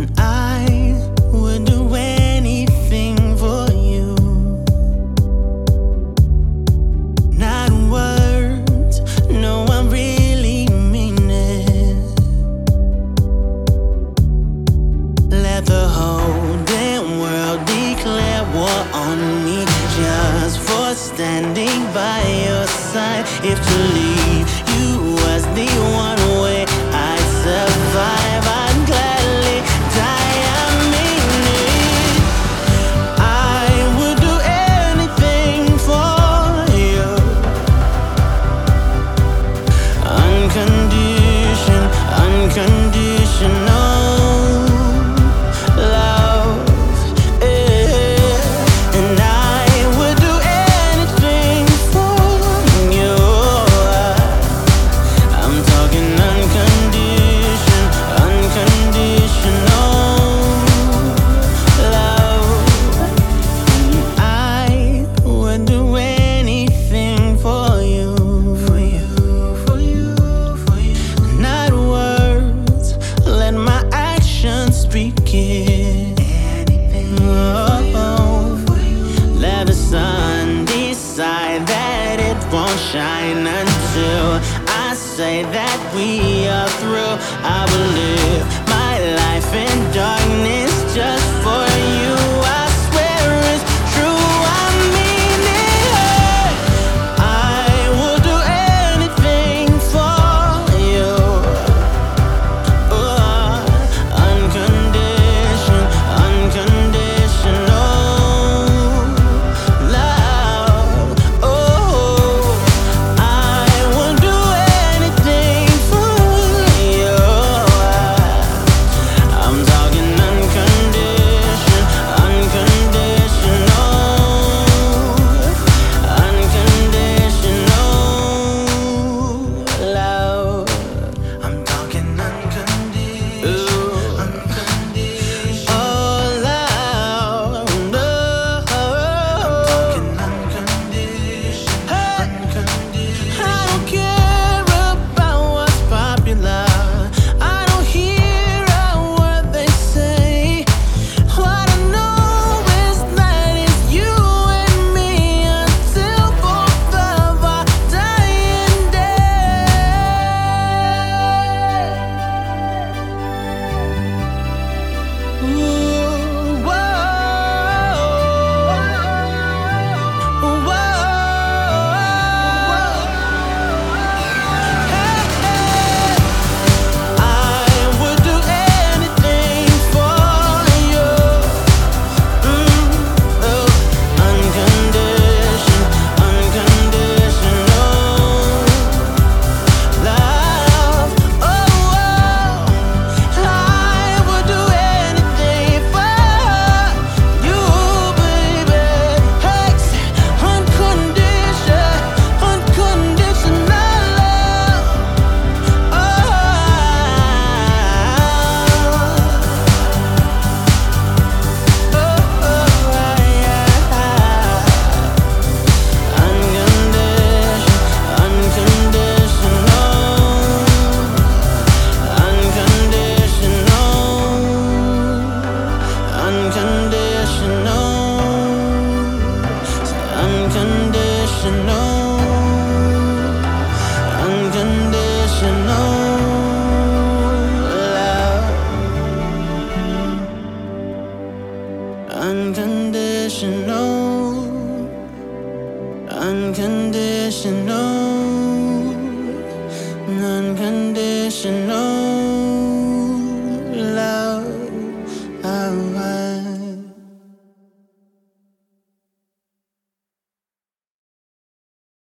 I would do anything for you. Not words, no, I really mean it. Let the whole damn world declare war on me just for standing by your side. If to leave you was the one way I'd survive, I'd gladly die. I mean it. I would do anything for you. Unconditional love, yeah. And I would do anything for you. I'm talking unconditional love. I would do anything for you. Not words, let my actions speak it. Oh, let the sun decide that it won't shine until I say that we are through. I will live my life in darkness just for you. I swear it's true, I mean it. I will do anything for you. Unconditional love. Oh, I would do anything for you. I'm talking unconditional love. I'm talking unconditional. Oh, love, no. I'm talking unconditional. I don't care about what's popular. I don't hear a word they say. What I know is that it's you and me until both of our dying day. Ooh, whoa, whoa, hey. I would do anything for you. Unconditional love. Oh, I would do anything for you, baby. Hey, unconditional love. Unconditional love. Unconditional